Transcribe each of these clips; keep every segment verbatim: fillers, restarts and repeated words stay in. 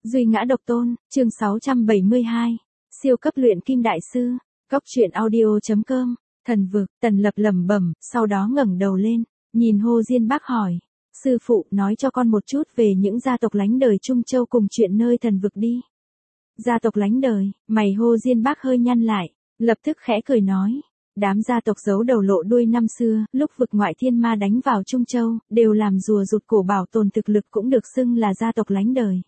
Duy ngã độc tôn, chương sáu trăm bảy mươi hai. Siêu cấp luyện kim đại sư. Góc truyện audio chấm com. Thần vực, Tần Lập lẩm bẩm, sau đó ngẩng đầu lên, nhìn Hồ Diên Bác hỏi. Sư phụ, nói cho con một chút về những gia tộc lánh đời Trung Châu cùng chuyện nơi thần vực đi. Gia tộc lánh đời, mày Hồ Diên Bác hơi nhăn lại, lập tức khẽ cười nói. Đám gia tộc giấu đầu lộ đuôi năm xưa, lúc vực ngoại thiên ma đánh vào Trung Châu, đều làm rùa rụt cổ bảo tồn thực lực cũng được xưng là gia tộc lánh đời.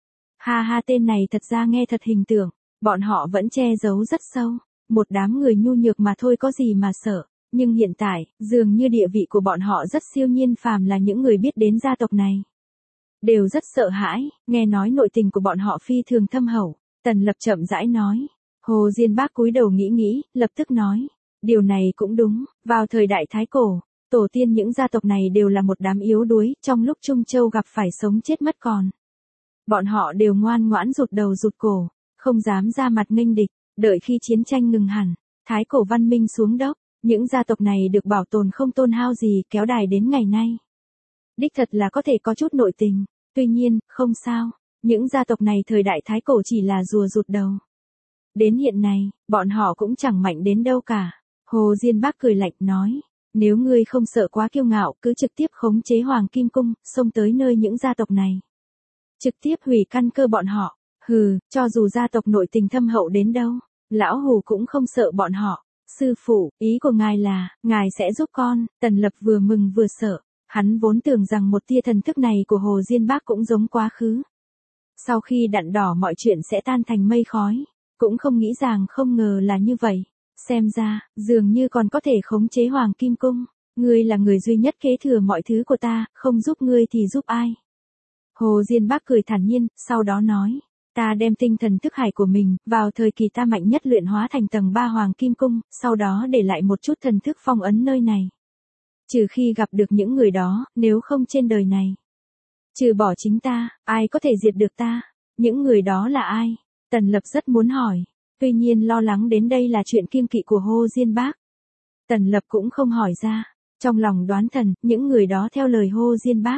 Ha ha, tên này thật ra nghe thật hình tượng, bọn họ vẫn che giấu rất sâu, một đám người nhu nhược mà thôi có gì mà sợ, nhưng hiện tại, dường như địa vị của bọn họ rất siêu nhiên, phàm là những người biết đến gia tộc này đều rất sợ hãi, nghe nói nội tình của bọn họ phi thường thâm hậu. Tần Lập chậm rãi nói. Hồ Diên Bác cúi đầu nghĩ nghĩ, lập tức nói. Điều này cũng đúng, vào thời đại Thái Cổ, tổ tiên những gia tộc này đều là một đám yếu đuối, trong lúc Trung Châu gặp phải sống chết mất còn. Bọn họ đều ngoan ngoãn rụt đầu rụt cổ, không dám ra mặt nghênh địch, đợi khi chiến tranh ngừng hẳn, Thái Cổ văn minh xuống dốc, những gia tộc này được bảo tồn không tôn hao gì, kéo đài đến ngày nay. Đích thật là có thể có chút nội tình, tuy nhiên, không sao, những gia tộc này thời đại Thái Cổ chỉ là rùa rụt đầu. Đến hiện nay, bọn họ cũng chẳng mạnh đến đâu cả. Hồ Diên Bác cười lạnh nói, nếu ngươi không sợ quá kiêu ngạo, cứ trực tiếp khống chế Hoàng Kim Cung, xông tới nơi những gia tộc này. Trực tiếp hủy căn cơ bọn họ, hừ, cho dù gia tộc nội tình thâm hậu đến đâu, lão hù cũng không sợ bọn họ. Sư phụ, ý của ngài là, ngài sẽ giúp con. Tần Lập vừa mừng vừa sợ, hắn vốn tưởng rằng một tia thần thức này của Hồ Diên Bác cũng giống quá khứ. Sau khi đạn đỏ mọi chuyện sẽ tan thành mây khói, cũng không nghĩ rằng không ngờ là như vậy. Xem ra, dường như còn có thể khống chế Hoàng Kim Cung. Ngươi là người duy nhất kế thừa mọi thứ của ta, không giúp ngươi thì giúp ai? Hồ Diên Bác cười thản nhiên, sau đó nói. Ta đem tinh thần thức hải của mình, vào thời kỳ ta mạnh nhất luyện hóa thành tầng ba Hoàng Kim Cung, sau đó để lại một chút thần thức phong ấn nơi này. Trừ khi gặp được những người đó, nếu không trên đời này. Trừ bỏ chính ta, ai có thể diệt được ta? Những người đó là ai? Tần Lập rất muốn hỏi. Tuy nhiên lo lắng đến đây là chuyện kiêng kỵ của Hồ Diên Bác. Tần Lập cũng không hỏi ra. Trong lòng đoán thần, những người đó theo lời Hồ Diên Bác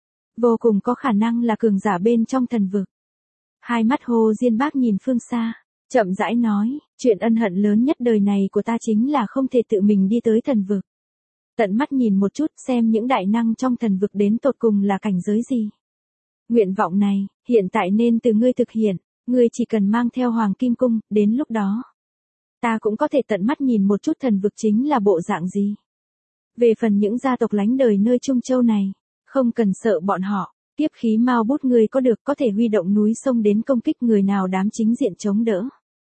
vô cùng có khả năng là cường giả bên trong thần vực. Hai mắt Hồ Diên Bác nhìn phương xa, chậm rãi nói, chuyện ân hận lớn nhất đời này của ta chính là không thể tự mình đi tới thần vực. Tận mắt nhìn một chút xem những đại năng trong thần vực đến tột cùng là cảnh giới gì. Nguyện vọng này, hiện tại nên từ ngươi thực hiện, ngươi chỉ cần mang theo Hoàng Kim Cung, đến lúc đó. Ta cũng có thể tận mắt nhìn một chút thần vực chính là bộ dạng gì. Về phần những gia tộc lánh đời nơi Trung Châu này, không cần sợ bọn họ. Tiếp khí mau bút người có được có thể huy động núi sông đến công kích người nào đám chính diện chống đỡ.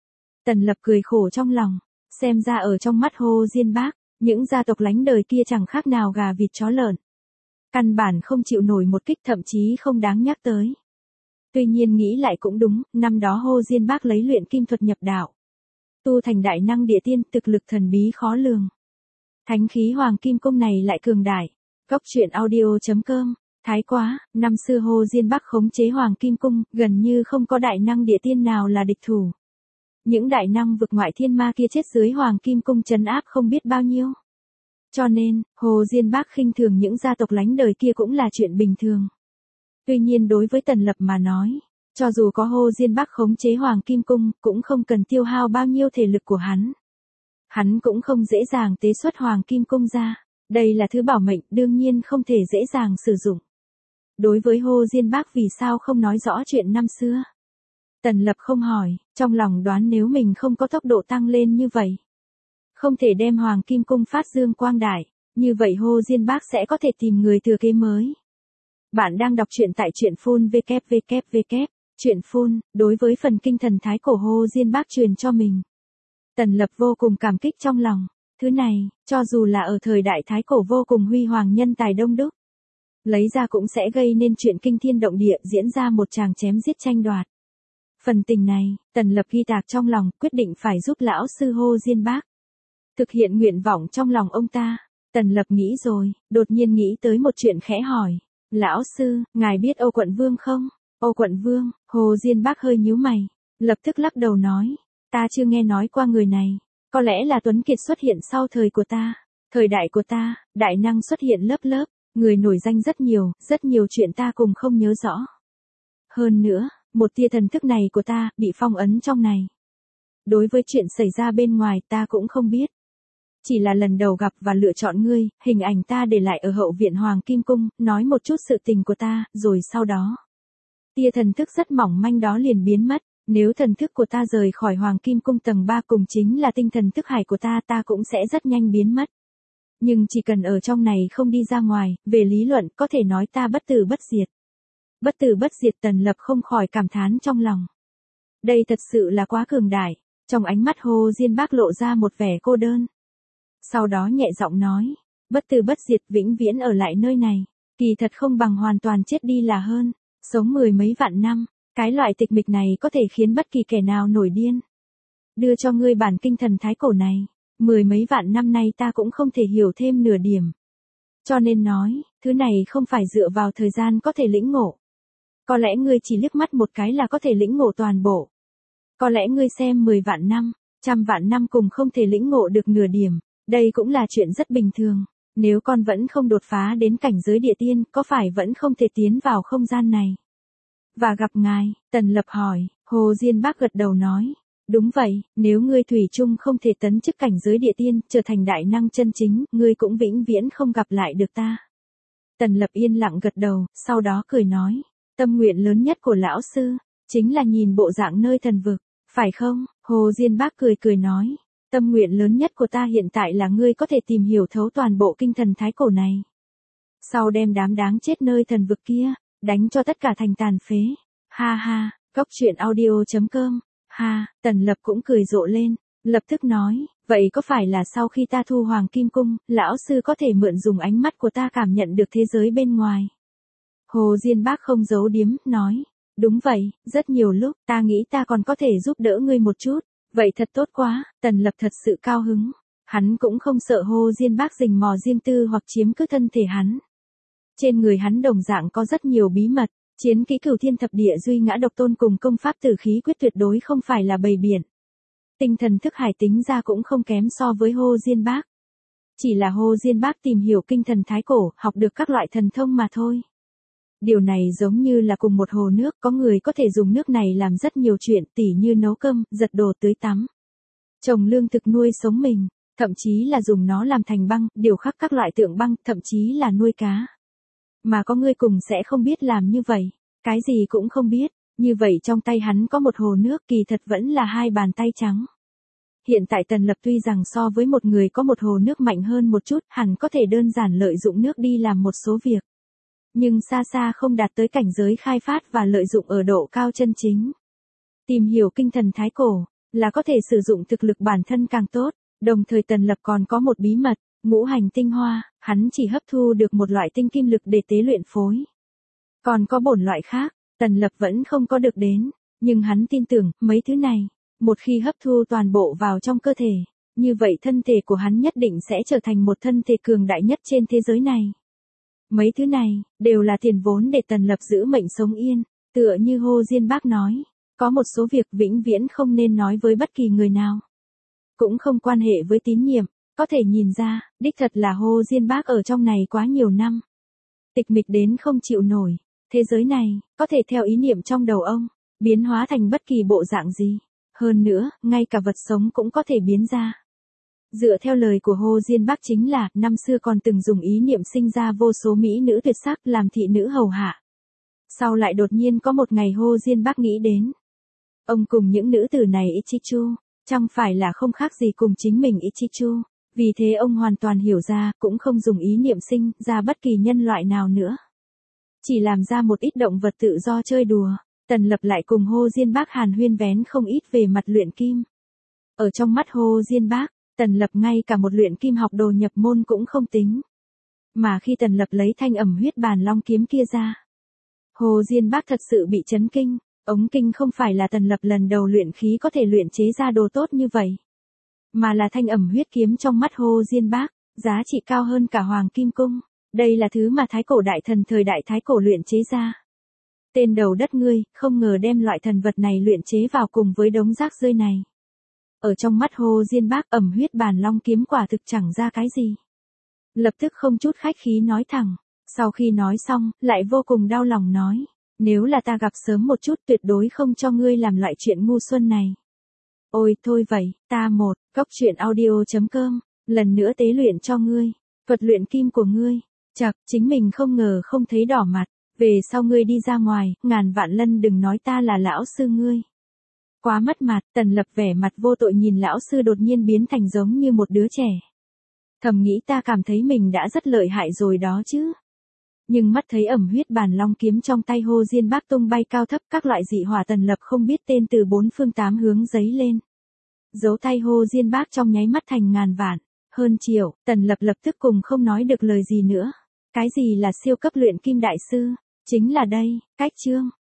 Tần Lập cười khổ trong lòng, xem ra ở trong mắt Hồ Diên Bác, những gia tộc lánh đời kia chẳng khác nào gà vịt chó lợn. Căn bản không chịu nổi một kích, thậm chí không đáng nhắc tới. Tuy nhiên nghĩ lại cũng đúng, năm đó Hồ Diên Bác lấy luyện kim thuật nhập đạo. Tu thành đại năng địa tiên, thực lực thần bí khó lường. Thánh khí Hoàng Kim Cung này lại cường đại. Góc truyện audio chấm com. Thái quá, năm xưa Hồ Diên Bác khống chế Hoàng Kim Cung, gần như không có đại năng địa tiên nào là địch thủ. Những đại năng vực ngoại thiên ma kia chết dưới Hoàng Kim Cung trấn áp không biết bao nhiêu. Cho nên, Hồ Diên Bác khinh thường những gia tộc lánh đời kia cũng là chuyện bình thường. Tuy nhiên đối với Tần Lập mà nói, cho dù có Hồ Diên Bác khống chế Hoàng Kim Cung, cũng không cần tiêu hao bao nhiêu thể lực của hắn. Hắn cũng không dễ dàng tế xuất Hoàng Kim Cung ra. Đây là thứ bảo mệnh, đương nhiên không thể dễ dàng sử dụng. Đối với Hồ Diên Bác vì sao không nói rõ chuyện năm xưa? Tần Lập không hỏi, trong lòng đoán nếu mình không có tốc độ tăng lên như vậy, không thể đem Hoàng Kim Cung phát dương quang đại, như vậy Hồ Diên Bác sẽ có thể tìm người thừa kế mới. Bạn đang đọc truyện tại truyện phun vê kép vê kép vê kép, truyện phun, đối với phần kinh thần thái cổ Hồ Diên Bác truyền cho mình. Tần Lập vô cùng cảm kích trong lòng. Thứ này, cho dù là ở thời đại Thái Cổ vô cùng huy hoàng nhân tài đông đúc, lấy ra cũng sẽ gây nên chuyện kinh thiên động địa, diễn ra một tràng chém giết tranh đoạt. Phần tình này, Tần Lập ghi tạc trong lòng, quyết định phải giúp lão sư Hồ Diên Bác thực hiện nguyện vọng trong lòng ông ta. Tần Lập nghĩ rồi, đột nhiên nghĩ tới một chuyện khẽ hỏi. Lão sư, ngài biết Ô Quận Vương không? Ô Quận Vương, Hồ Diên Bác hơi nhíu mày, lập tức lắc đầu nói. Ta chưa nghe nói qua người này. Có lẽ là Tuấn Kiệt xuất hiện sau thời của ta. Thời đại của ta, đại năng xuất hiện lớp lớp, người nổi danh rất nhiều, rất nhiều chuyện ta cùng không nhớ rõ. Hơn nữa, Một tia thần thức này của ta, bị phong ấn trong này. Đối với chuyện xảy ra bên ngoài ta cũng không biết. Chỉ là lần đầu gặp và lựa chọn ngươi, hình ảnh ta để lại ở hậu viện Hoàng Kim Cung, nói một chút sự tình của ta, rồi sau đó. Tia thần thức rất mỏng manh đó liền biến mất. Nếu thần thức của ta rời khỏi Hoàng Kim Cung tầng ba cùng chính là tinh thần thức hải của ta, ta cũng sẽ rất nhanh biến mất. Nhưng chỉ cần ở trong này không đi ra ngoài, về lý luận có thể nói ta bất tử bất diệt. Bất tử bất diệt. Tần Lập không khỏi cảm thán trong lòng. Đây thật sự là quá cường đại. Trong ánh mắt Hồ Diên Bác lộ ra một vẻ cô đơn. Sau đó nhẹ giọng nói, bất tử bất diệt vĩnh viễn ở lại nơi này, kỳ thật không bằng hoàn toàn chết đi là hơn, sống mười mấy vạn năm, cái loại tịch mịch này có thể khiến bất kỳ kẻ nào nổi điên. Đưa cho ngươi bản kinh thần thái cổ này, mười mấy vạn năm nay ta cũng không thể hiểu thêm nửa điểm. Cho nên nói, thứ này không phải dựa vào thời gian có thể lĩnh ngộ. Có lẽ ngươi chỉ liếc mắt một cái là có thể lĩnh ngộ toàn bộ. Có lẽ ngươi xem mười vạn năm, trăm vạn năm cùng không thể lĩnh ngộ được nửa điểm. Đây cũng là chuyện rất bình thường. Nếu con vẫn không đột phá đến cảnh giới địa tiên, có phải vẫn không thể tiến vào không gian này? Và gặp ngài, Tần Lập hỏi. Hồ Diên Bác gật đầu nói. Đúng vậy, nếu ngươi thủy chung không thể tấn chức cảnh giới địa tiên, trở thành đại năng chân chính, ngươi cũng vĩnh viễn không gặp lại được ta. Tần Lập yên lặng gật đầu, sau đó cười nói. Tâm nguyện lớn nhất của lão sư, chính là nhìn bộ dạng nơi thần vực, phải không? Hồ Diên Bác cười cười nói. Tâm nguyện lớn nhất của ta hiện tại là ngươi có thể tìm hiểu thấu toàn bộ kinh thần thái cổ này. Sau đem đám đáng chết nơi thần vực kia, đánh cho tất cả thành tàn phế. Ha ha, góc truyện audio chấm com. Ha, Tần Lập cũng cười rộ lên, lập tức nói, vậy có phải là sau khi ta thu Hoàng Kim Cung, lão sư có thể mượn dùng ánh mắt của ta cảm nhận được thế giới bên ngoài? Hồ Diên Bác không giấu điếm, nói, đúng vậy, rất nhiều lúc, ta nghĩ ta còn có thể giúp đỡ ngươi một chút. Vậy thật tốt quá, Tần Lập thật sự cao hứng. Hắn cũng không sợ Hồ Diên Bác rình mò riêng tư hoặc chiếm cứ thân thể hắn. Trên người hắn đồng dạng có rất nhiều bí mật, chiến kỹ cửu thiên thập địa duy ngã độc tôn cùng công pháp tử khí quyết tuyệt đối không phải là bầy biển. Tinh thần thức hải tính ra cũng không kém so với Hồ Diên Bác. Chỉ là Hồ Diên Bác tìm hiểu kinh thần thái cổ, học được các loại thần thông mà thôi. Điều này giống như là cùng một hồ nước, có người có thể dùng nước này làm rất nhiều chuyện, tỉ như nấu cơm, giặt đồ, tưới tắm, trồng lương thực nuôi sống mình, thậm chí là dùng nó làm thành băng, điều khắc các loại tượng băng, thậm chí là nuôi cá. Mà có người cùng sẽ không biết làm như vậy, cái gì cũng không biết, như vậy trong tay hắn có một hồ nước, kỳ thật vẫn là hai bàn tay trắng. Hiện tại Tần Lập tuy rằng so với một người có một hồ nước mạnh hơn một chút, hẳn có thể đơn giản lợi dụng nước đi làm một số việc. Nhưng xa xa không đạt tới cảnh giới khai phát và lợi dụng ở độ cao chân chính. Tìm hiểu kinh thần thái cổ, là có thể sử dụng thực lực bản thân càng tốt, đồng thời Tần Lập còn có một bí mật, ngũ hành tinh hoa, hắn chỉ hấp thu được một loại tinh kim lực để tế luyện phối. Còn có bổn loại khác, Tần Lập vẫn không có được đến, nhưng hắn tin tưởng, mấy thứ này, một khi hấp thu toàn bộ vào trong cơ thể, như vậy thân thể của hắn nhất định sẽ trở thành một thân thể cường đại nhất trên thế giới này. Mấy thứ này, đều là tiền vốn để Tần Lập giữ mệnh sống yên, tựa như Hồ Diên Bác nói, có một số việc vĩnh viễn không nên nói với bất kỳ người nào. Cũng không quan hệ với tín nhiệm, có thể nhìn ra, đích thật là Hồ Diên Bác ở trong này quá nhiều năm. Tịch mịch đến không chịu nổi, thế giới này, có thể theo ý niệm trong đầu ông, biến hóa thành bất kỳ bộ dạng gì. Hơn nữa, ngay cả vật sống cũng có thể biến ra. Dựa theo lời của Hồ Diên Bác chính là, năm xưa còn từng dùng ý niệm sinh ra vô số mỹ nữ tuyệt sắc làm thị nữ hầu hạ. Sau lại đột nhiên có một ngày Hồ Diên Bác nghĩ đến. Ông cùng những nữ tử này Ichichu, chẳng phải là không khác gì cùng chính mình Ichichu. Vì thế ông hoàn toàn hiểu ra, cũng không dùng ý niệm sinh ra bất kỳ nhân loại nào nữa. Chỉ làm ra một ít động vật tự do chơi đùa. Tần Lập lại cùng Hồ Diên Bác hàn huyên vén không ít về mặt luyện kim. Ở trong mắt Hồ Diên Bác, Tần Lập ngay cả một luyện kim học đồ nhập môn cũng không tính. Mà khi Tần Lập lấy thanh ẩm huyết bàn long kiếm kia ra, Hồ Diên Bác thật sự bị chấn kinh. Ống kinh không phải là Tần Lập lần đầu luyện khí có thể luyện chế ra đồ tốt như vậy, mà là thanh ẩm huyết kiếm trong mắt Hồ Diên Bác, giá trị cao hơn cả Hoàng Kim Cung. Đây là thứ mà thái cổ đại thần thời đại thái cổ luyện chế ra. Tên đầu đất ngươi, không ngờ đem loại thần vật này luyện chế vào cùng với đống rác rơi này. Ở trong mắt Hồ Diên Bác, ẩm huyết bàn long kiếm quả thực chẳng ra cái gì. Lập tức không chút khách khí nói thẳng, sau khi nói xong, lại vô cùng đau lòng nói, Nếu là ta gặp sớm một chút tuyệt đối không cho ngươi làm loại chuyện ngu xuân này. Ôi thôi vậy, ta một, góc truyện audio.com, lần nữa tế luyện cho ngươi, thuật luyện kim của ngươi. Chậc, chính mình không ngờ không thấy đỏ mặt, về sau ngươi đi ra ngoài, ngàn vạn lần đừng nói ta là lão sư ngươi. Quá mất mặt, Tần Lập vẻ mặt vô tội nhìn lão sư đột nhiên biến thành giống như một đứa trẻ. Thầm nghĩ ta cảm thấy mình đã rất lợi hại rồi đó chứ. Nhưng mắt thấy ẩm huyết bàn long kiếm trong tay Hồ Diên Bác tung bay cao thấp, các loại dị hỏa Tần Lập không biết tên từ bốn phương tám hướng giấy lên. Dấu tay Hồ Diên Bác trong nháy mắt thành ngàn vạn, hơn triệu, Tần Lập lập tức cùng không nói được lời gì nữa. Cái gì là siêu cấp luyện kim đại sư? Chính là đây, cách chương.